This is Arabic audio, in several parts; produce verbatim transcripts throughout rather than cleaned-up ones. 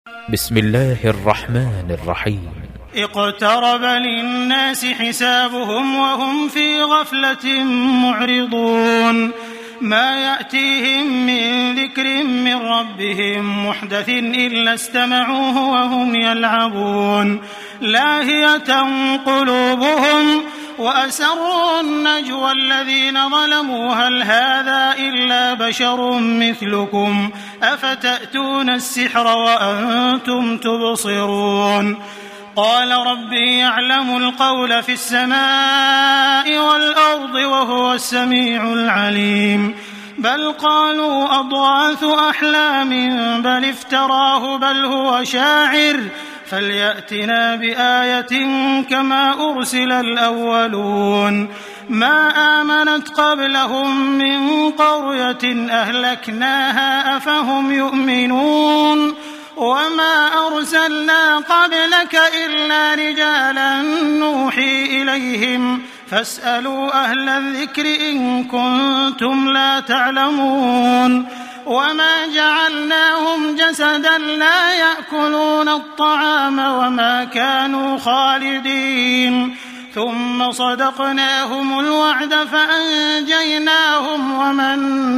بسم الله الرحمن الرحيم. اقترب للناس حسابهم وهم في غفلة معرضون. ما يأتيهم من ذكر من ربهم محدث إلا استمعوه وهم يلعبون لاهية قلوبهم وأسروا النجوى الذين ظلموا هل هذا إلا بشر مثلكم أفتأتون السحر وأنتم تبصرون. قال ربي يعلم القول في السماء والأرض وهو السميع العليم. بل قالوا أضغاث أحلام بل افتراه بل هو شاعر فليأتنا بآية كما أرسل الأولون. ما آمنت قبلهم من قرية أهلكناها أفهم يؤمنون. وما أرسلنا قبلك إلا رجالا نوحي إليهم فاسألوا أهل الذكر إن كنتم لا تعلمون. وما جعلناهم جسدا لا يأكلون الطعام وما كانوا خالدين ثم صدقناهم الوعد فأنجيناهم ومن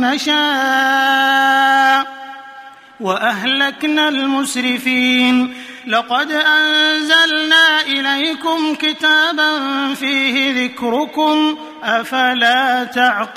نشاء وأهلكنا المسرفين. لقد أنزلنا إليكم كتابا فيه ذكركم أفلا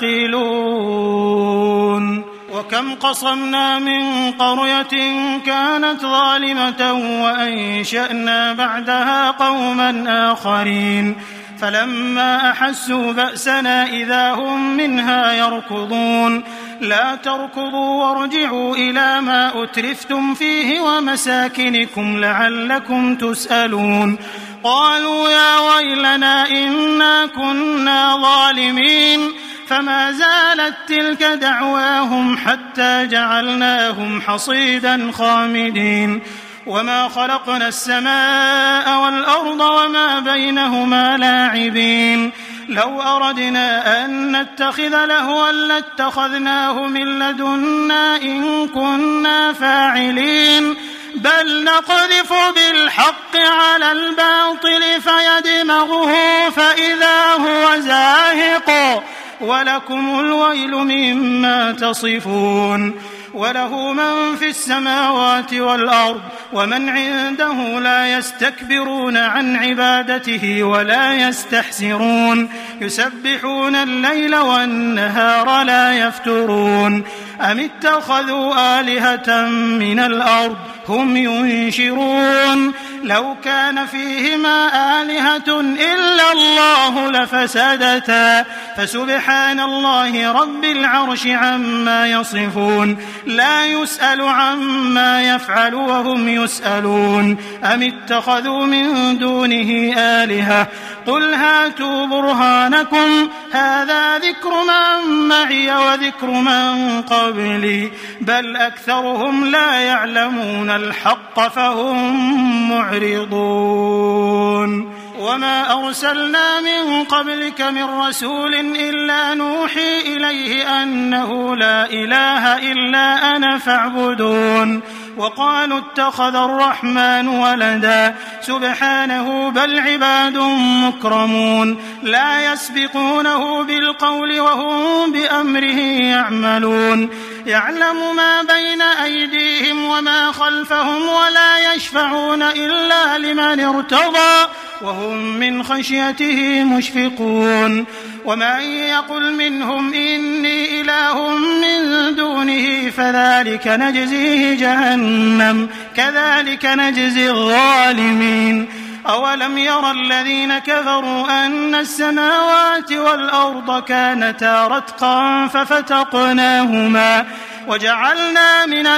تعقلون. وكم قصمنا من قرية كانت ظالمة وأنشأنا بعدها قوما آخرين فلما أحسوا بأسنا إذا هم منها يركضون. لا تركضوا وارجعوا إلى ما أترفتم فيه ومساكنكم لعلكم تسألون. قالوا يا ويلنا إنا كنا ظالمين فما زالت تلك دعواهم حتى جعلناهم حصيدا خامدين. وما خلقنا السماء والأرض وما بينهما لاعبين. لو أردنا أن نتخذ لهوا لاتخذناه من لدنا إن كنا فاعلين. بل نقذف بالحق على الباطل فيدمغه فإذا هو زاهق ولكم الويل مما تصفون. وله من في السماوات والأرض ومن عنده لا يستكبرون عن عبادته ولا يستحسرون. يسبحون الليل والنهار لا يفترون. أم اتخذوا آلهة من الأرض هم ينشرون. لو كان فيهما آلهة إلا الله لفسدتا فسبحان الله رب العرش عما يصفون. لا يسأل عما يفعل وهم يسألون. أم اتخذوا من دونه آلهة قل هاتوا برهانكم هذا ذكر من معي وذكر من قبلي بل أكثرهم لا يعلمون الحق فهم معرضون. وما أرسلنا من قبلك من رسول إلا نوحي إليه أنه لا إله إلا أنا فاعبدون. وقالوا اتخذ الرحمن ولدا سبحانه بل عباد مكرمون لا يسبقونه بالقول وهم بأمره يعملون. يعلم ما بين أيديهم وما خلفهم ولا يشفعون إلا لمن ارتضى وهم من خشيته مشفقون. ومن يقل منهم إني إله من دونه فذلك نجزيه جهنم كذلك نجزي الظالمين. أولم ير الذين كفروا أن السماوات والأرض كانتا رتقا ففتقناهما وجعلنا من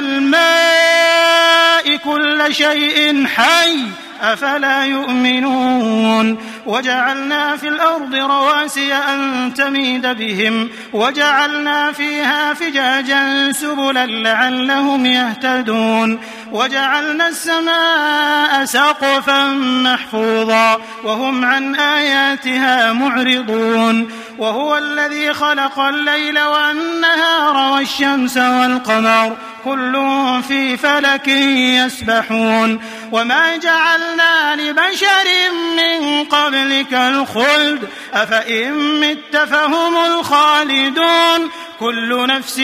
الماء كل شيء حي أفلا يؤمنون. وجعلنا في الأرض رواسي أن تميد بهم وجعلنا فيها فجاجا سبلا لعلهم يهتدون. وجعلنا السماء سقفا محفوظا وهم عن آياتها معرضون. وهو الذي خلق الليل والنهار والشمس والقمر كل في فلك يسبحون وما جعلنا لبشر من قبلك الخلد أفإن مت فهم الخالدون كل نفس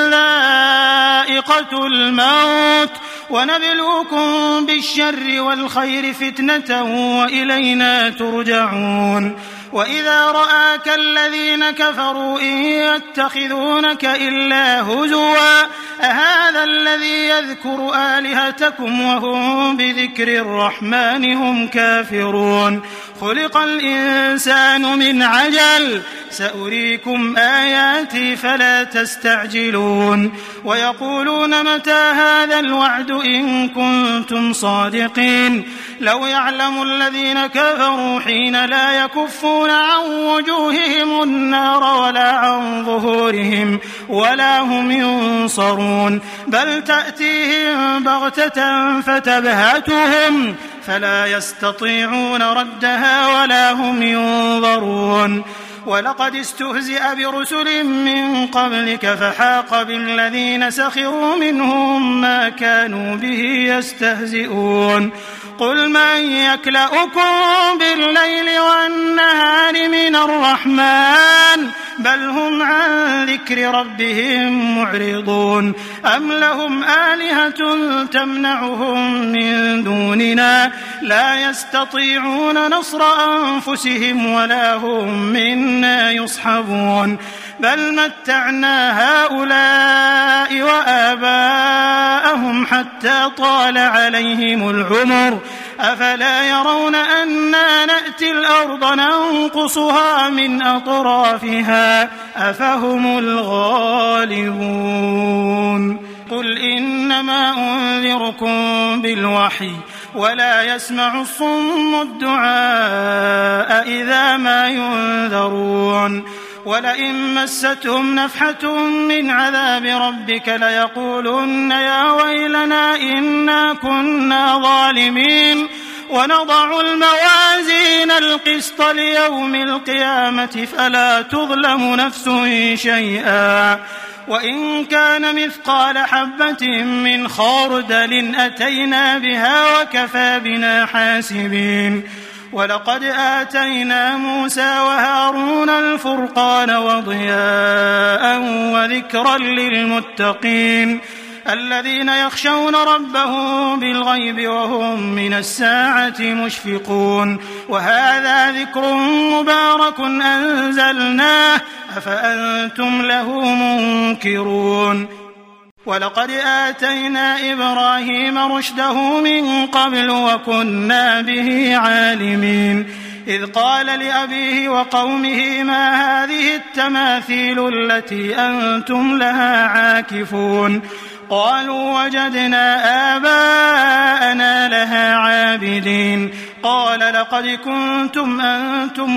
ذائقة الموت ونبلوكم بالشر والخير فتنة وإلينا ترجعون وإذا رآك الذين كفروا إن يتخذونك إلا هزوا أهذا الذي يذكر آلهتكم وهم بذكر الرحمن هم كافرون خلق الإنسان من عجل سأريكم آياتي فلا تستعجلون ويقولون متى هذا الوعد إن كنتم صادقين لو يعلم الذين كفروا حين لا يكفون عن وجوههم النار ولا عن ظهورهم ولا هم ينصرون بل تأتيهم بغتة فتبهتهم فلا يستطيعون ردها ولا هم ينظرون ولقد استهزئ برسل من قبلك فحاق بالذين سخروا منهم ما كانوا به يستهزئون قل من يكلؤكم بالليل والنهار من الرحمن بل هم عن ذكر ربهم معرضون أم لهم آلهة تمنعهم من دوننا لا يستطيعون نصر أنفسهم ولا هم منا يصحبون بل متعنا هؤلاء وآباءهم حتى طال عليهم العمر أفلا يرون أنا نأتي الأرض ننقصها من أطرافها أفهم الغالبون قل إنما أنذركم بالوحي ولا يسمع الصم الدعاء إذا ما ينذرون ولئن مستهم نفحة من عذاب ربك ليقولن يا ويلنا إنا كنا ظالمين ونضع الموازين القسط ليوم القيامة فلا تظلم نفس شيئا وإن كان مثقال حبة من خردل أتينا بها وكفى بنا حاسبين ولقد آتينا موسى وهارون الفرقان وضياء وذكرا للمتقين الذين يخشون ربهم بالغيب وهم من الساعة مشفقون وهذا ذكر مبارك أنزلناه أفأنتم له منكرون ولقد آتينا إبراهيم رشده من قبل وكنا به عالمين إذ قال لأبيه وقومه ما هذه التماثيل التي أنتم لها عاكفون قالوا وجدنا آباءنا لها عابدين قال لقد كنتم أنتم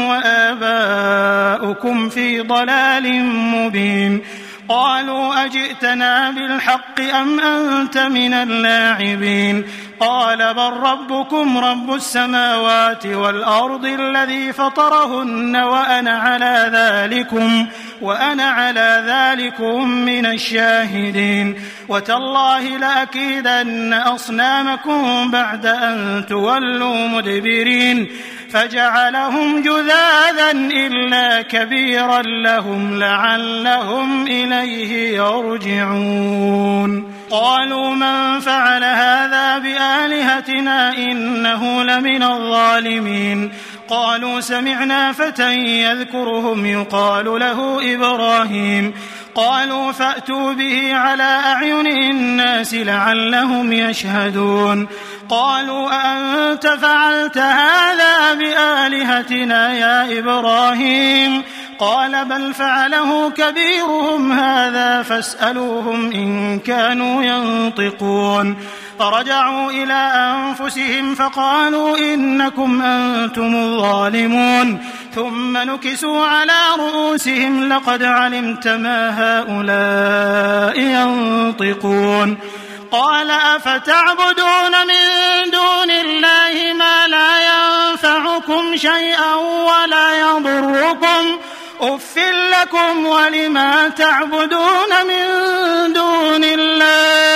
وآباؤكم في ضلال مبين قالوا أجئتنا بالحق أم أنت من اللاعبين قال بل ربكم رب السماوات والأرض الذي فطرهن وأنا على ذلكم وأنا على ذلكم من الشاهدين وتالله لأكيدن أصنامكم بعد أن تولوا مدبرين فجعلهم جذاذا إلا كبيرا لهم لعلهم إليه يرجعون قالوا من فعل هذا بآلهتنا إنه لمن الظالمين قالوا سمعنا فتى يذكرهم يقال له إبراهيم قالوا فأتوا به على أعين الناس لعلهم يشهدون قالوا أأنت فعلت هذا بآلهتنا يا إبراهيم قال بل فعله كبيرهم هذا فاسألوهم إن كانوا ينطقون فرجعوا إلى أنفسهم فقالوا إنكم أنتم الظالمون ثم نكسوا على رؤوسهم لقد علمت ما هؤلاء ينطقون قال أفتعبدون من دون الله ما لا ينفعكم شيئا ولا يضركم أف لكم ولما تعبدون من دون الله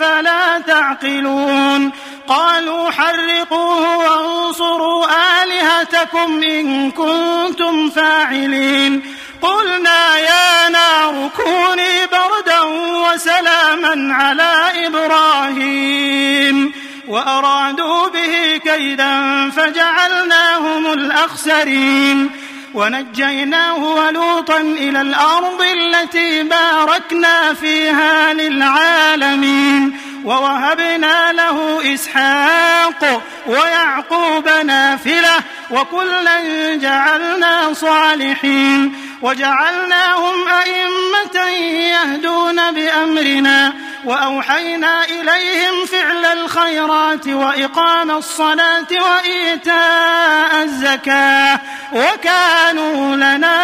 أفلا تعقلون قالوا حرقوه وانصروا آلهتكم إن كنتم فاعلين قلنا يا نار كوني بردا وسلاما على إبراهيم وأرادوا به كيدا فجعلناهم الأخسرين ونجيناه ولوطا إلى الأرض التي باركنا فيها للعالمين ووهبنا له إسحاق ويعقوب نافلة وكلا جعلنا صالحين وجعلناهم أئمة يهدون بأمرنا وأوحينا إليهم فعل الخيرات وإقام الصلاة وإيتاء الزكاة وكانوا لنا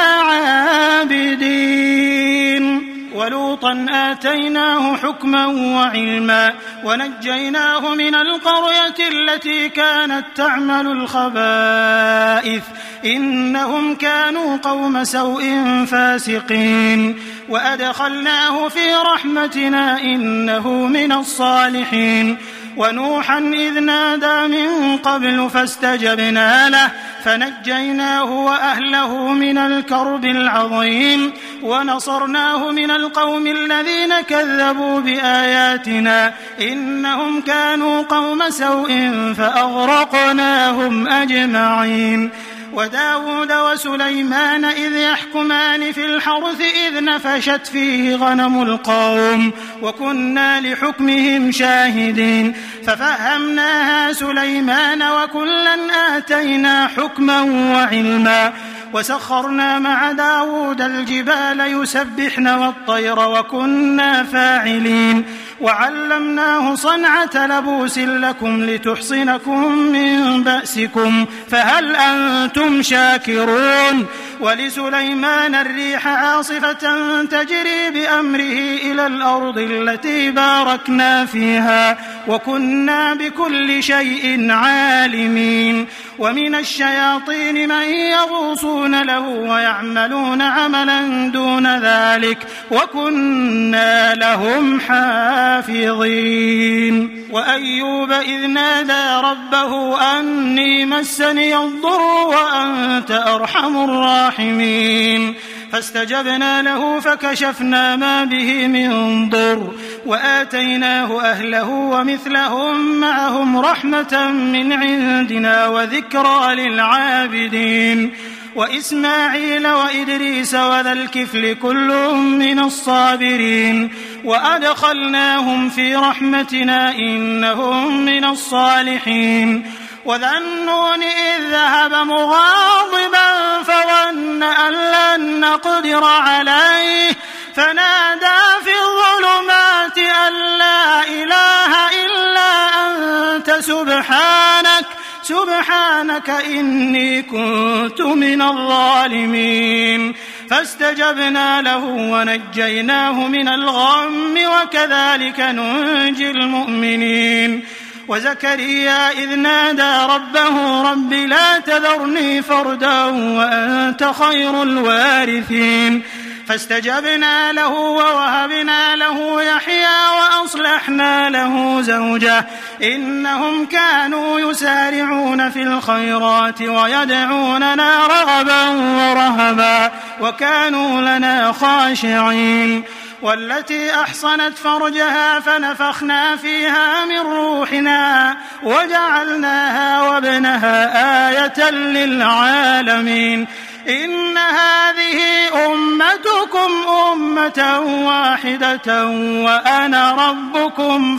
عابدين ولوطا آتيناه حكما وعلما ونجيناه من القرية التي كانت تعمل الخبائث إنهم كانوا قوم سوء فاسقين وأدخلناه في رحمتنا إنه من الصالحين ونوحا إذ نادى من قبل فاستجبنا له فنجيناه وأهله من الكرب العظيم ونصرناه من القوم الذين كذبوا بآياتنا إنهم كانوا قوم سوء فأغرقناهم أجمعين وداود وسليمان إذ يحكمان في الحرث إذ نفشت فيه غنم القوم وكنا لحكمهم شاهدين ففهمناها سليمان وكلا آتينا حكما وعلما وسخرنا مع داود الجبال يسبحن والطير وكنا فاعلين وعلمناه صنعة لبوس لكم لتحصنكم من بأسكم فهل أنتم شاكرون ولسليمان الريح عاصفة تجري بأمره إلى الأرض التي باركنا فيها وكنا بكل شيء عالمين ومن الشياطين من يغوصون له ويعملون عملا دون ذلك وكنا لهم حافظين وأيوب إذ نادى ربه أني مسني الضر وأنت أرحم الراحمين فاستجبنا له فكشفنا ما به من ضر وآتيناه أهله ومثلهم معهم رحمة من عندنا وذكرى للعابدين وإسماعيل وإدريس وذا الكفل كل من الصابرين وأدخلناهم في رحمتنا إنهم من الصالحين وذا النون إذ ذهب مغاضبا فظن أن لن نقدر عليه فنادى في الظلمات أن لا إله إلا أنت سبحانك سبحانك إني كنت من الظالمين فاستجبنا له ونجيناه من الغم وكذلك ننجي المؤمنين وزكريا إذ نادى ربه رب لا تذرني فردا وأنت خير الوارثين فاستجبنا له ووهبنا له يحيى وأصلحنا له زوجه إنهم كانوا يسارعون في الخيرات ويدعوننا رغبا ورهبا وكانوا لنا خاشعين والتي أحصنت فرجها فنفخنا فيها من روحنا وجعلناها وابنها آية للعالمين إن هذه أمتكم أمة واحدة وأنا ربكم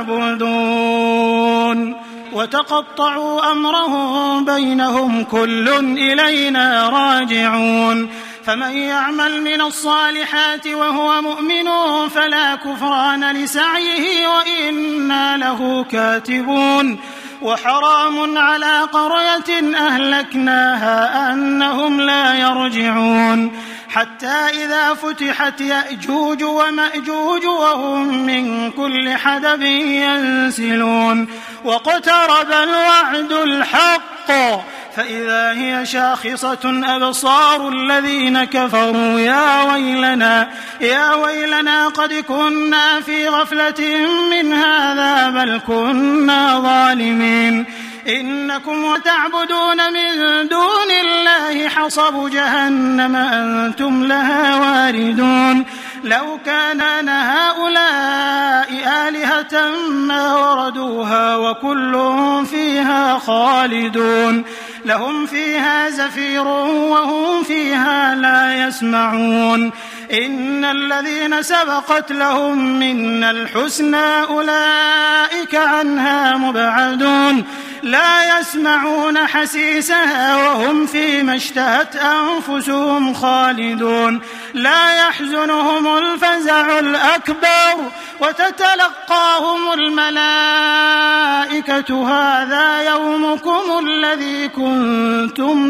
فاعبدون وتقطعوا أمرهم بينهم كل إلينا راجعون فمن يعمل من الصالحات وهو مؤمن فلا كفران لسعيه وإنا له كاتبون وحرام على قرية أهلكناها أنهم لا يرجعون حتى إذا فتحت يأجوج ومأجوج وهم من كل حدب ينسلون واقترب الوعد الحق فإذا هي شاخصة أبصار الذين كفروا يا ويلنا يا ويلنا قد كنا في غفلة من هذا بل كنا ظالمين إنكم وتعبدون من دون الله حصب جهنم أنتم لها واردون لو كان هؤلاء آلهة ما وردوها وكل فيها خالدون لهم فيها زفير وهم فيها لا يسمعون إن الذين سبقت لهم منا الحسنى أولئك عنها مبعدون لا يسمعون حسيسها وهم فيما اشتهت أنفسهم خالدون لا يحزنهم الفزع الأكبر وتتلقاهم الملائكة هذا يومكم الذي كنتم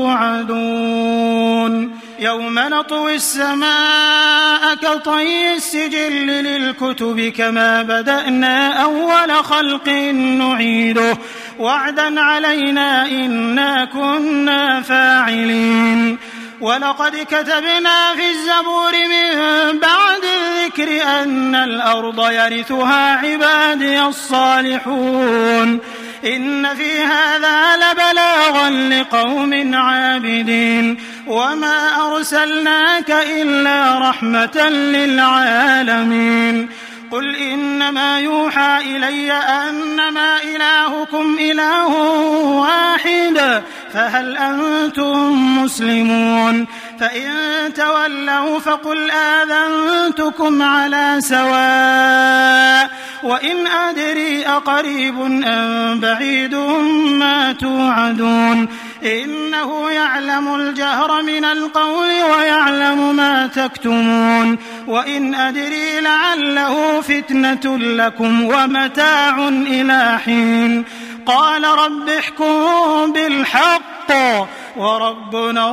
توعدون يوم نطوي السماء كطي السجل للكتب كما بدأنا أول خلق نعيده وعدا علينا إنا كنا فاعلين ولقد كتبنا في الزبور من بعد الذكر أن الأرض يرثها عبادي الصالحون إن في هذا لبلاغا لقوم عابدين وما أرسلناك إلا رحمة للعالمين قل إنما يوحى إلي أنما إلهكم إله واحد فهل أنتم مسلمون فإن تولوا فقل آذنتكم على سواء وإن أدري أقريب أم بعيد ما توعدون إنه يعلم الجهر من القول ويعلم ما تكتمون وإن أدري لعله فتنة لكم ومتاع إلى حين قال رب احكم بالحق وربنا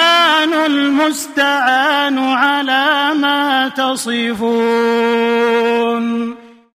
الرحمن المستعان على ما تصفون.